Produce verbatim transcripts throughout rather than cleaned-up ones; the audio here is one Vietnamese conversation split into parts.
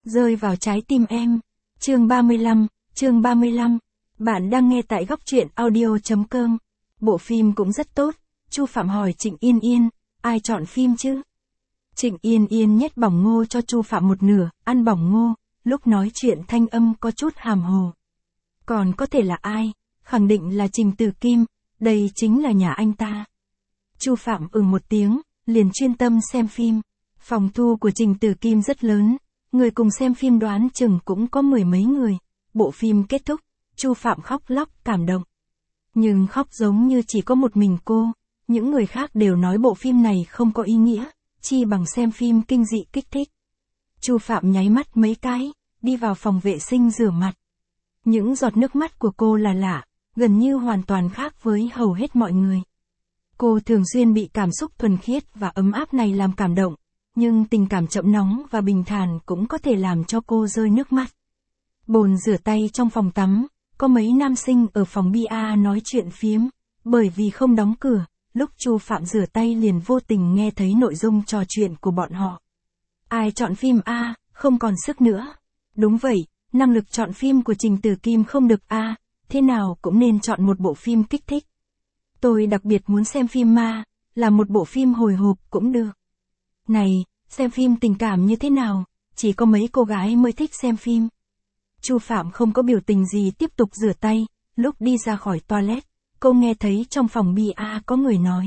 rơi vào trái tim em. Chương ba mươi lăm, chương ba mươi lăm. Bạn đang nghe tại góc truyện audio chấm com. Bộ phim cũng rất tốt. Chu Phạm hỏi Trịnh Yên Yên, ai chọn phim chứ? Trịnh Yên Yên nhét bỏng ngô cho Chu Phạm một nửa, ăn bỏng ngô, lúc nói chuyện thanh âm có chút hàm hồ. Còn có thể là ai? Khẳng định là Trình Tử Kim, đây chính là nhà anh ta. Chu Phạm ừm một tiếng, liền chuyên tâm xem phim. Phòng thu của Trình Tử Kim rất lớn, người cùng xem phim đoán chừng cũng có mười mấy người. Bộ phim kết thúc, Chu Phạm khóc lóc cảm động. Nhưng khóc giống như chỉ có một mình cô, những người khác đều nói bộ phim này không có ý nghĩa, chi bằng xem phim kinh dị kích thích. Chu Phạm nháy mắt mấy cái, đi vào phòng vệ sinh rửa mặt. Những giọt nước mắt của cô là lạ, gần như hoàn toàn khác với hầu hết mọi người. Cô thường xuyên bị cảm xúc thuần khiết và ấm áp này làm cảm động, nhưng tình cảm chậm nóng và bình thản cũng có thể làm cho cô rơi nước mắt. Bồn rửa tay trong phòng tắm, có mấy nam sinh ở phòng bia nói chuyện phiếm, bởi vì không đóng cửa, lúc Chu Phạm rửa tay liền vô tình nghe thấy nội dung trò chuyện của bọn họ. Ai chọn phim A, không còn sức nữa. Đúng vậy, năng lực chọn phim của Trình Tử Kim không được A, thế nào cũng nên chọn một bộ phim kích thích. Tôi đặc biệt muốn xem phim ma, là một bộ phim hồi hộp cũng được. Này, xem phim tình cảm như thế nào, chỉ có mấy cô gái mới thích xem phim. Chu Phạm không có biểu tình gì tiếp tục rửa tay, lúc đi ra khỏi toilet, cô nghe thấy trong phòng bia có người nói.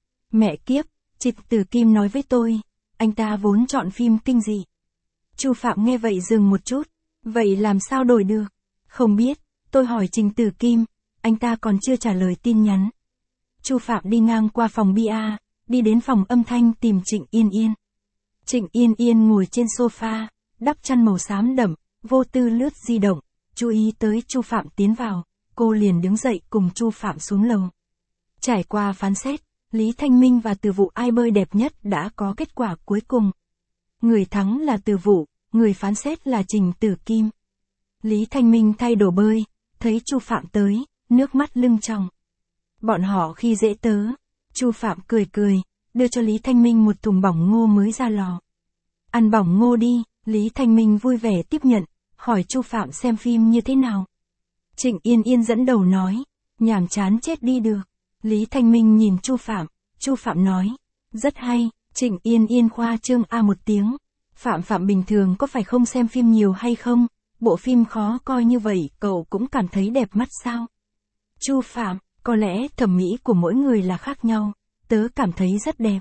Mẹ kiếp, Trịnh Tử Kim nói với tôi, anh ta vốn chọn phim kinh dị. Chu Phạm nghe vậy dừng một chút, vậy làm sao đổi được? Không biết, tôi hỏi Trình Tử Kim, anh ta còn chưa trả lời tin nhắn. Chu Phạm đi ngang qua phòng bia, đi đến phòng âm thanh tìm Trịnh Yên Yên. Trịnh Yên Yên ngồi trên sofa, đắp chăn màu xám đậm, vô tư lướt di động, chú ý tới Chu Phạm tiến vào, cô liền đứng dậy cùng Chu Phạm xuống lầu. Trải qua phán xét, Lý Thanh Minh và Từ Vụ ai bơi đẹp nhất đã có kết quả cuối cùng. Người thắng là Từ Vụ, người phán xét là Trình Tử Kim. Lý Thanh Minh thay đồ bơi, thấy Chu Phạm tới, nước mắt lưng tròng. Bọn họ khi dễ tớ, Chu Phạm cười cười, đưa cho Lý Thanh Minh một thùng bỏng ngô mới ra lò. Ăn bỏng ngô đi, Lý Thanh Minh vui vẻ tiếp nhận, hỏi Chu Phạm xem phim như thế nào. Trịnh Yên Yên dẫn đầu nói, nhàm chán chết đi được. Lý Thanh Minh nhìn Chu Phạm, Chu Phạm nói, rất hay. Trịnh Yên Yên khoa trương a một tiếng. Phạm Phạm bình thường có phải không xem phim nhiều hay không? Bộ phim khó coi như vậy cậu cũng cảm thấy đẹp mắt sao? Chu Phạm, có lẽ thẩm mỹ của mỗi người là khác nhau, tớ cảm thấy rất đẹp.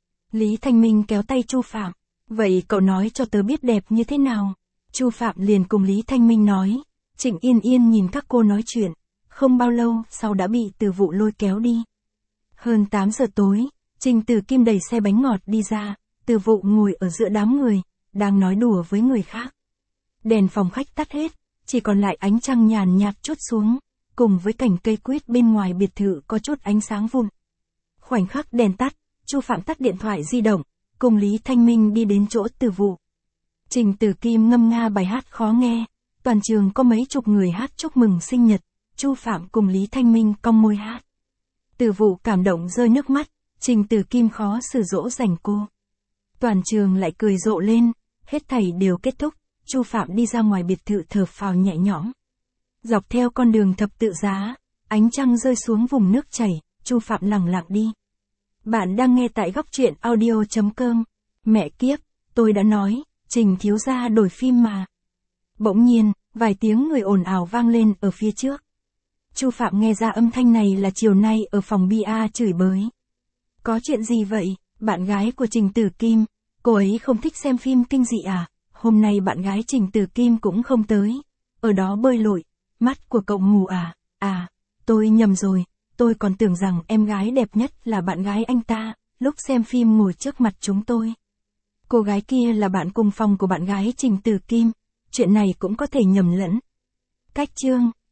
Lý Thanh Minh kéo tay Chu Phạm, vậy cậu nói cho tớ biết đẹp như thế nào? Chu Phạm liền cùng Lý Thanh Minh nói. Trịnh Yên Yên nhìn các cô nói chuyện, không bao lâu sau đã bị Từ Vụ lôi kéo đi. Hơn tám giờ tối, Trình Tử Kim đẩy xe bánh ngọt đi ra, Từ Vụ ngồi ở giữa đám người, đang nói đùa với người khác. Đèn phòng khách tắt hết, chỉ còn lại ánh trăng nhàn nhạt trút xuống, cùng với cảnh cây quýt bên ngoài biệt thự có chút ánh sáng vụn. Khoảnh khắc đèn tắt, Chu Phạm tắt điện thoại di động, cùng Lý Thanh Minh đi đến chỗ Từ Vụ. Trình Tử Kim ngâm nga bài hát khó nghe, toàn trường có mấy chục người hát chúc mừng sinh nhật, Chu Phạm cùng Lý Thanh Minh cong môi hát. Từ Vụ cảm động rơi nước mắt, Trình Tử Kim khó xử dỗ dành cô. Toàn trường lại cười rộ lên, hết thảy đều kết thúc, Chu Phạm đi ra ngoài biệt thự thở phào nhẹ nhõm. Dọc theo con đường thập tự giá, ánh trăng rơi xuống vùng nước chảy, Chu Phạm lặng lặng đi. Bạn đang nghe tại góc truyện audio chấm com. Mẹ kiếp, tôi đã nói, Trình thiếu gia đổi phim mà. Bỗng nhiên, vài tiếng người ồn ào vang lên ở phía trước. Chu Phạm nghe ra âm thanh này là chiều nay ở phòng bia chửi bới. Có chuyện gì vậy? Bạn gái của Trình Tử Kim, cô ấy không thích xem phim kinh dị à? Hôm nay bạn gái Trình Tử Kim cũng không tới. Ở đó bơi lội, mắt của cậu mù à? À, tôi nhầm rồi, tôi còn tưởng rằng em gái đẹp nhất là bạn gái anh ta, lúc xem phim ngồi trước mặt chúng tôi. Cô gái kia là bạn cùng phòng của bạn gái Trình Tử Kim, chuyện này cũng có thể nhầm lẫn. Cách chương